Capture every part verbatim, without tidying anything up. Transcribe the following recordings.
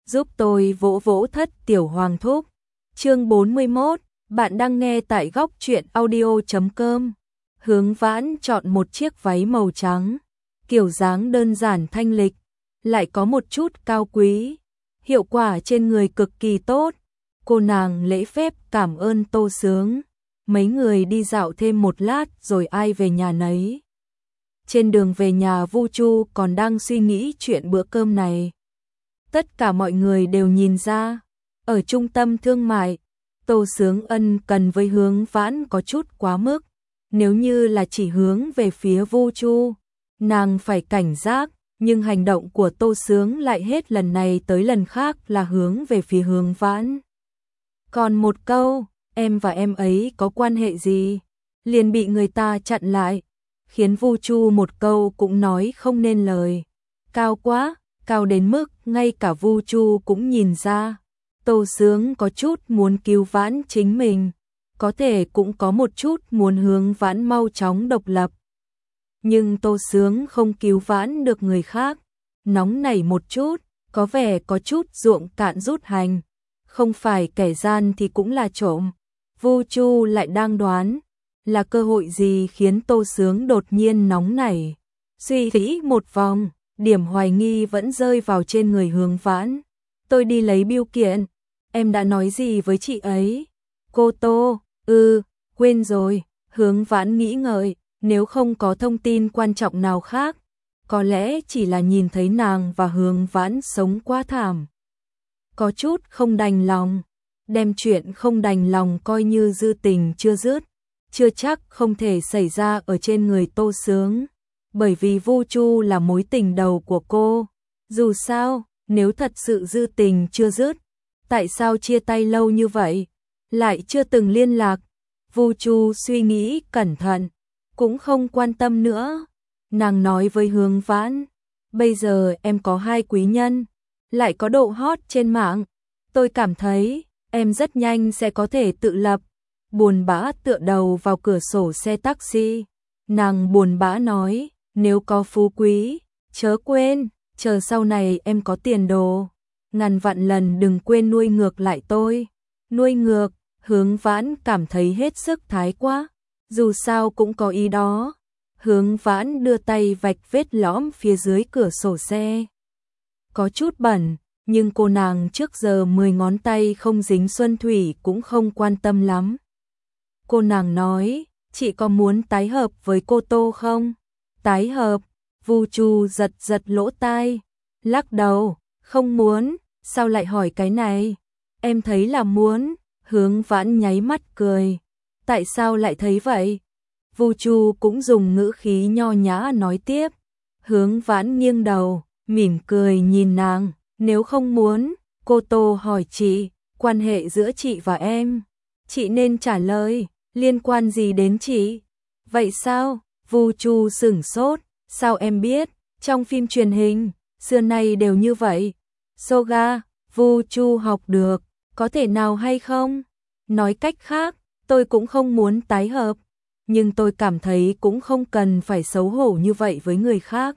giúp tôi vỗ vỗ Thất Tiểu Hoàng Thúc. Chương bốn mươi mốt, bạn đang nghe tại góc truyện audio chấm com. Hướng Vãn chọn một chiếc váy màu trắng, kiểu dáng đơn giản thanh lịch, lại có một chút cao quý, hiệu quả trên người cực kỳ tốt. Cô nàng lễ phép cảm ơn Tô Sướng. Mấy người đi dạo thêm một lát rồi ai về nhà nấy. Trên đường về nhà, Vu Chu còn đang suy nghĩ chuyện bữa cơm này. Tất cả mọi người đều nhìn ra, ở trung tâm thương mại, Tô Sướng ân cần với Hướng Vãn có chút quá mức. Nếu như là chỉ hướng về phía Vu Chu, nàng phải cảnh giác, nhưng hành động của Tô Sướng lại hết lần này tới lần khác là hướng về phía Hướng Vãn. Còn một câu, em và em ấy có quan hệ gì, liền bị người ta chặn lại, khiến Vu Chu một câu cũng nói không nên lời. Cao quá, cao đến mức ngay cả Vu Chu cũng nhìn ra. Tô Sướng có chút muốn cứu vãn chính mình, có thể cũng có một chút muốn Hướng Vãn mau chóng độc lập. Nhưng Tô Sướng không cứu vãn được người khác, nóng nảy một chút, có vẻ có chút ruộng cạn rút hành, không phải kẻ gian thì cũng là trộm. Vu Chu lại đang đoán, là cơ hội gì khiến Tô Sướng đột nhiên nóng nảy. Suy nghĩ một vòng, điểm hoài nghi vẫn rơi vào trên người Hướng Vãn. Tôi đi lấy bưu kiện, em đã nói gì với chị ấy? Cô Tô, ừ, quên rồi. Hướng Vãn nghĩ ngợi, nếu không có thông tin quan trọng nào khác, có lẽ chỉ là nhìn thấy nàng và Hướng Vãn sống quá thảm, có chút không đành lòng, đem chuyện không đành lòng coi như dư tình chưa dứt, chưa chắc không thể xảy ra ở trên người Tô Sướng, bởi vì Vu Chu là mối tình đầu của cô. Dù sao, nếu thật sự dư tình chưa dứt, tại sao chia tay lâu như vậy, lại chưa từng liên lạc? Vu Chu suy nghĩ cẩn thận, cũng không quan tâm nữa. Nàng nói với Hướng Vãn, bây giờ em có hai quý nhân, lại có độ hot trên mạng, tôi cảm thấy em rất nhanh sẽ có thể tự lập. Buồn bã tựa đầu vào cửa sổ xe taxi, nàng buồn bã nói, nếu có phú quý, chớ quên, chờ sau này em có tiền đồ, ngàn vạn lần đừng quên nuôi ngược lại tôi. Nuôi ngược? Hướng Vãn cảm thấy hết sức thái quá, dù sao cũng có ý đó. Hướng Vãn đưa tay vạch vết lõm phía dưới cửa sổ xe. Có chút bẩn, nhưng cô nàng trước giờ mười ngón tay không dính xuân thủy cũng không quan tâm lắm. Cô nàng nói, chị có muốn tái hợp với cô Tô không? Tái hợp? Vu Chu giật giật lỗ tai, lắc đầu, không muốn. Sao lại hỏi cái này? Em thấy là muốn. Hướng Vãn nháy mắt cười, tại sao lại thấy vậy? Vu Chu cũng dùng ngữ khí nho nhã nói tiếp. Hướng Vãn nghiêng đầu, mỉm cười nhìn nàng, nếu không muốn, cô Tô hỏi chị, quan hệ giữa chị và em, chị nên trả lời, liên quan gì đến chị? Vậy sao? Vu Chu sửng sốt, sao em biết? Trong phim truyền hình, xưa nay đều như vậy. Soga, Vu Chu học được, có thể nào hay không? Nói cách khác, tôi cũng không muốn tái hợp, nhưng tôi cảm thấy cũng không cần phải xấu hổ như vậy với người khác.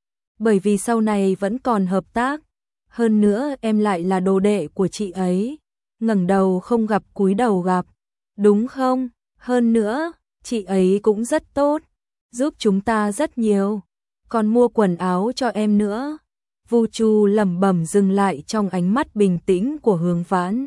Bởi vì sau này vẫn còn hợp tác, hơn nữa em lại là đồ đệ của chị ấy, ngẩng đầu không gặp cúi đầu gặp, đúng không? Hơn nữa, chị ấy cũng rất tốt, giúp chúng ta rất nhiều, còn mua quần áo cho em nữa. Vu Chu lẩm bẩm dừng lại trong ánh mắt bình tĩnh của Hướng Vãn.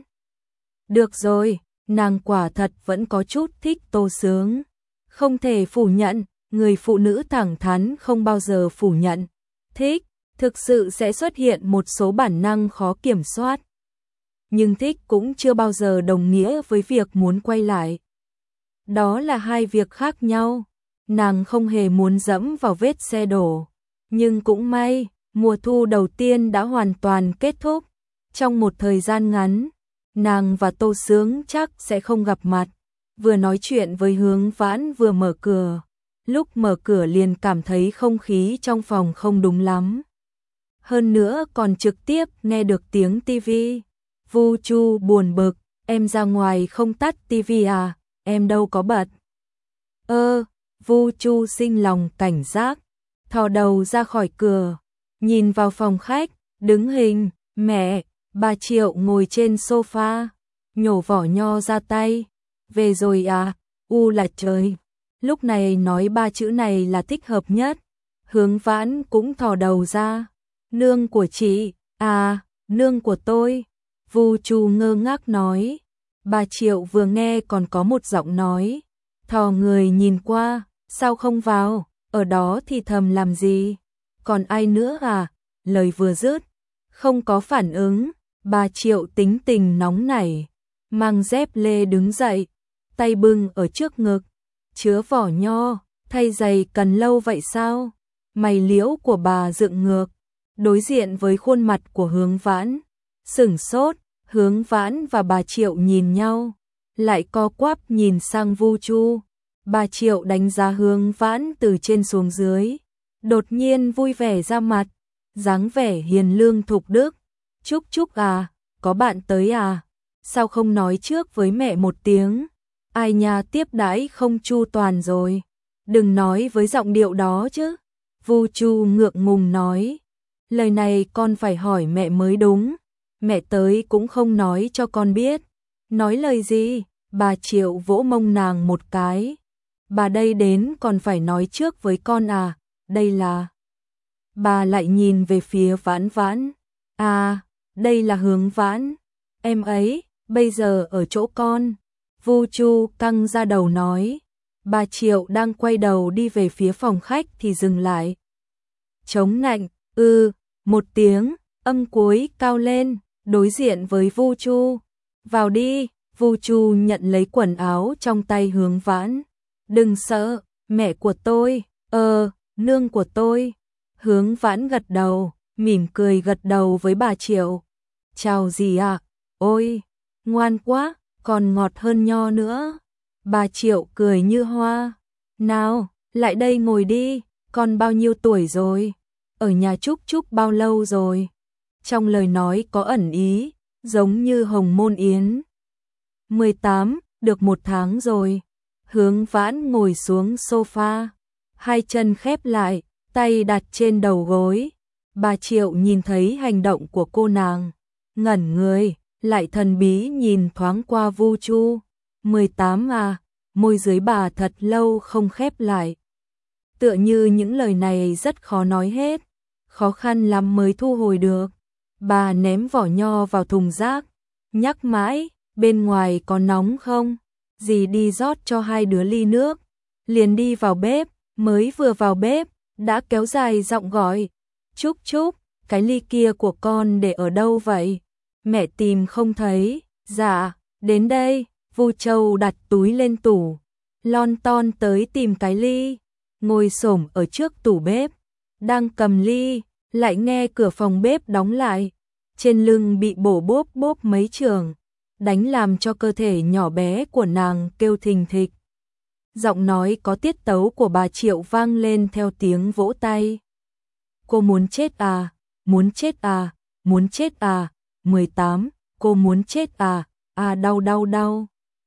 Được rồi, nàng quả thật vẫn có chút thích Tô Sướng. Không thể phủ nhận, người phụ nữ thẳng thắn không bao giờ phủ nhận. Thích, thực sự sẽ xuất hiện một số bản năng khó kiểm soát. Nhưng thích cũng chưa bao giờ đồng nghĩa với việc muốn quay lại. Đó là hai việc khác nhau. Nàng không hề muốn dẫm vào vết xe đổ. Nhưng cũng may, mùa thu đầu tiên đã hoàn toàn kết thúc. Trong một thời gian ngắn, nàng và Tô Sướng chắc sẽ không gặp mặt. Vừa nói chuyện với Hướng Vãn vừa mở cửa. Lúc mở cửa liền cảm thấy không khí trong phòng không đúng lắm. Hơn nữa còn trực tiếp nghe được tiếng tivi. Vu Chu buồn bực, em ra ngoài không tắt tivi à, em đâu có bật. Ơ, Vu Chu sinh lòng cảnh giác, thò đầu ra khỏi cửa, nhìn vào phòng khách, đứng hình, mẹ, Bà Triệu ngồi trên sofa, nhổ vỏ nho ra tay. Về rồi à? U là trời. Lúc này nói ba chữ này là thích hợp nhất. Hướng Vãn cũng thò đầu ra. Nương của chị, à, nương của tôi. Vu Chu ngơ ngác nói. Bà Triệu vừa nghe còn có một giọng nói. Thò người nhìn qua, sao không vào, ở đó thì thầm làm gì? Còn ai nữa à? Lời vừa dứt, không có phản ứng. Bà Triệu tính tình nóng nảy, mang dép lê đứng dậy, tay bưng ở trước ngực, chứa vỏ nho, thay giày cần lâu vậy sao? Mày liễu của bà dựng ngược, đối diện với khuôn mặt của Hướng Vãn, sửng sốt. Hướng Vãn và bà Triệu nhìn nhau, lại co quắp nhìn sang Vu Chu. Bà Triệu đánh giá Hướng Vãn từ trên xuống dưới, đột nhiên vui vẻ ra mặt, dáng vẻ hiền lương thục đức. Trúc Trúc à, có bạn tới à? Sao không nói trước với mẹ một tiếng? Ai nhà tiếp đãi không chu toàn rồi. Đừng nói với giọng điệu đó chứ. Vu Chu ngượng ngùng nói. Lời này con phải hỏi mẹ mới đúng. Mẹ tới cũng không nói cho con biết. Nói lời gì? Bà Triệu vỗ mông nàng một cái. Bà đây đến còn phải nói trước với con à? Đây là... Bà lại nhìn về phía Vãn Vãn. À, đây là Hướng Vãn. Em ấy, bây giờ ở chỗ con. Vu Chu căng ra đầu nói. Bà Triệu đang quay đầu đi về phía phòng khách thì dừng lại. Chống nạnh, ư, một tiếng, âm cuối cao lên, đối diện với Vu Chu. Vào đi, Vu Chu nhận lấy quần áo trong tay Hướng Vãn. Đừng sợ, mẹ của tôi, ờ, nương của tôi. Hướng Vãn gật đầu, mỉm cười gật đầu với bà Triệu. Chào dì ạ, à? Ôi, ngoan quá, còn ngọt hơn nho nữa. Bà Triệu cười như hoa. Nào, lại đây ngồi đi, con bao nhiêu tuổi rồi? Ở nhà Trúc Trúc bao lâu rồi? Trong lời nói có ẩn ý, giống như Hồng Môn Yến. mười tám, được một tháng rồi. Hướng Vãn ngồi xuống sofa, hai chân khép lại, tay đặt trên đầu gối. Bà Triệu nhìn thấy hành động của cô nàng, ngẩn người, lại thần bí nhìn thoáng qua Vu Chu. mười tám à, môi dưới bà thật lâu không khép lại. Tựa như những lời này rất khó nói hết, khó khăn lắm mới thu hồi được. Bà ném vỏ nho vào thùng rác, nhắc mãi, bên ngoài có nóng không? Dì đi rót cho hai đứa ly nước. Liền đi vào bếp, mới vừa vào bếp, đã kéo dài giọng gọi. Trúc Trúc, cái ly kia của con để ở đâu vậy? Mẹ tìm không thấy. Dạ, đến đây. Vu Châu đặt túi lên tủ, lon ton tới tìm cái ly, ngồi xổm ở trước tủ bếp, đang cầm ly, lại nghe cửa phòng bếp đóng lại, trên lưng bị bổ bốp bốp mấy trường, đánh làm cho cơ thể nhỏ bé của nàng kêu thình thịch. Giọng nói có tiết tấu của bà Triệu vang lên theo tiếng vỗ tay. Cô muốn chết à, muốn chết à, muốn chết à, mười tám, cô muốn chết à, à đau đau đau.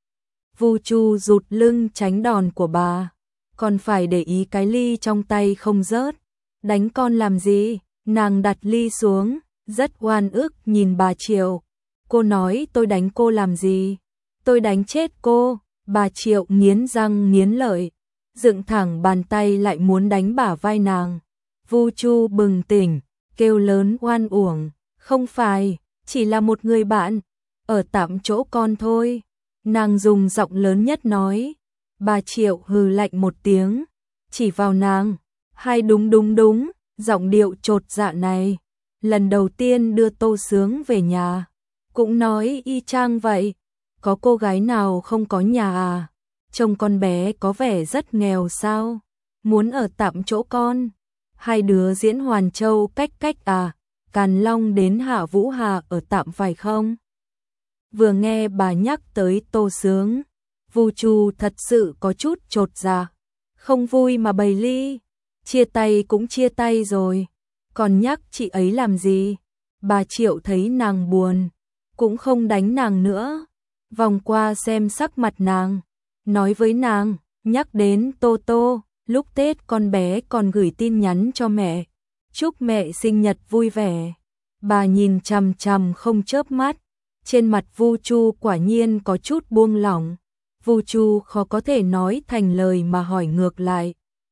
Vu Chu rụt lưng tránh đòn của bà, còn phải để ý cái ly trong tay không rớt. Đánh con làm gì? Nàng đặt ly xuống, rất oan ức nhìn bà Triệu. Cô nói tôi đánh cô làm gì? Tôi đánh chết cô. Bà Triệu nghiến răng nghiến lợi, dựng thẳng bàn tay lại muốn đánh bả vai nàng. Vu Chu bừng tỉnh, kêu lớn oan uổng. Không phải, chỉ là một người bạn, ở tạm chỗ con thôi. Nàng dùng giọng lớn nhất nói. Bà Triệu hừ lạnh một tiếng, chỉ vào nàng. Hai đúng đúng đúng, giọng điệu chột dạ này. Lần đầu tiên đưa Tô Sướng về nhà, cũng nói y chang vậy. Có cô gái nào không có nhà à? Trông con bé có vẻ rất nghèo sao? Muốn ở tạm chỗ con. Hai đứa diễn Hoàn Châu cách cách à? Càn Long đến Hạ Vũ Hà ở tạm phải không? Vừa nghe bà nhắc tới Tô Sướng, Vu Chu thật sự có chút chột dạ. Không vui mà bày ly. Chia tay cũng chia tay rồi, còn nhắc chị ấy làm gì? Bà Triệu thấy nàng buồn, cũng không đánh nàng nữa. Vòng qua xem sắc mặt nàng, nói với nàng, nhắc đến Tô Tô, lúc Tết con bé còn gửi tin nhắn cho mẹ, chúc mẹ sinh nhật vui vẻ. Bà nhìn chằm chằm không chớp mắt, trên mặt Vu Chu quả nhiên có chút buông lỏng. Vu Chu khó có thể nói thành lời mà hỏi ngược lại.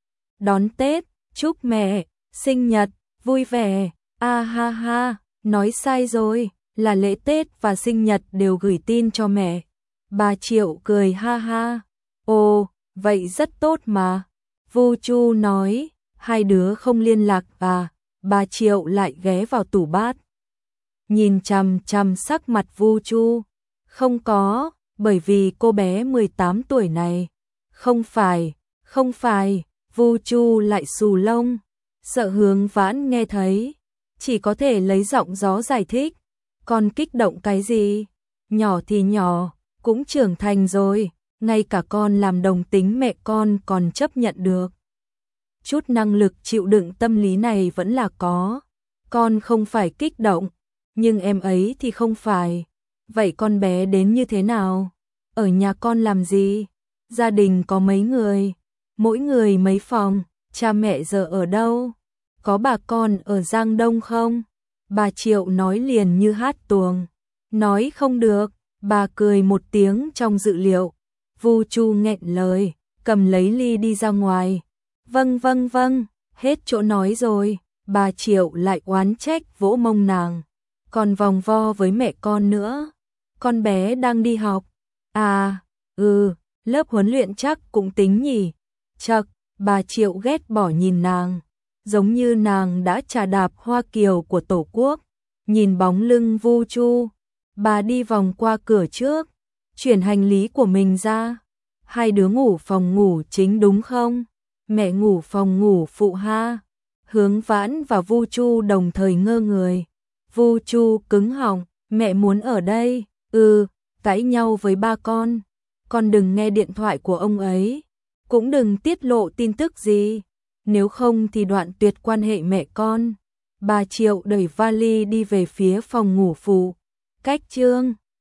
Đón Tết, chúc mẹ, sinh nhật, vui vẻ, a ha ha, nói sai rồi, là lễ Tết và sinh nhật đều gửi tin cho mẹ. Bà Triệu cười ha ha, ồ, vậy rất tốt mà. Vu Chu nói, hai đứa không liên lạc à, bà Triệu lại ghé vào tủ bát. Nhìn chằm chằm sắc mặt Vu Chu, không có, bởi vì cô bé mười tám tuổi này. Không phải, không phải, Vu Chu lại xù lông, sợ Hướng Vãn nghe thấy, chỉ có thể lấy giọng gió giải thích, con kích động cái gì, nhỏ thì nhỏ, cũng trưởng thành rồi, ngay cả con làm đồng tính mẹ con còn chấp nhận được. Chút năng lực chịu đựng tâm lý này vẫn là có, con không phải kích động, nhưng em ấy thì không phải. Vậy con bé đến như thế nào? Ở nhà con làm gì? Gia đình có mấy người? Mỗi người mấy phòng? Cha mẹ giờ ở đâu? Có bà con ở Giang Đông không? Bà Triệu nói liền như hát tuồng. Nói không được, bà cười một tiếng trong dự liệu. Vu Chu nghẹn lời, cầm lấy ly đi ra ngoài. Vâng vâng vâng, hết chỗ nói rồi. Bà Triệu lại oán trách vỗ mông nàng. Còn vòng vo với mẹ con nữa. Con bé đang đi học. À, ừ, lớp huấn luyện chắc cũng tính nhỉ. Chậc, bà Triệu ghét bỏ nhìn nàng, giống như nàng đã trà đạp hoa kiều của Tổ quốc. Nhìn bóng lưng Vu Chu, bà đi vòng qua cửa trước, chuyển hành lý của mình ra. Hai đứa ngủ phòng ngủ chính đúng không? Mẹ ngủ phòng ngủ phụ ha. Hướng Vãn và Vu Chu đồng thời ngơ người. Vu Chu cứng họng, mẹ muốn ở đây. Ừ, cãi nhau với ba con. Con đừng nghe điện thoại của ông ấy, cũng đừng tiết lộ tin tức gì, nếu không thì đoạn tuyệt quan hệ mẹ con. Bà Triệu đẩy vali đi về phía phòng ngủ phụ. Cách Trương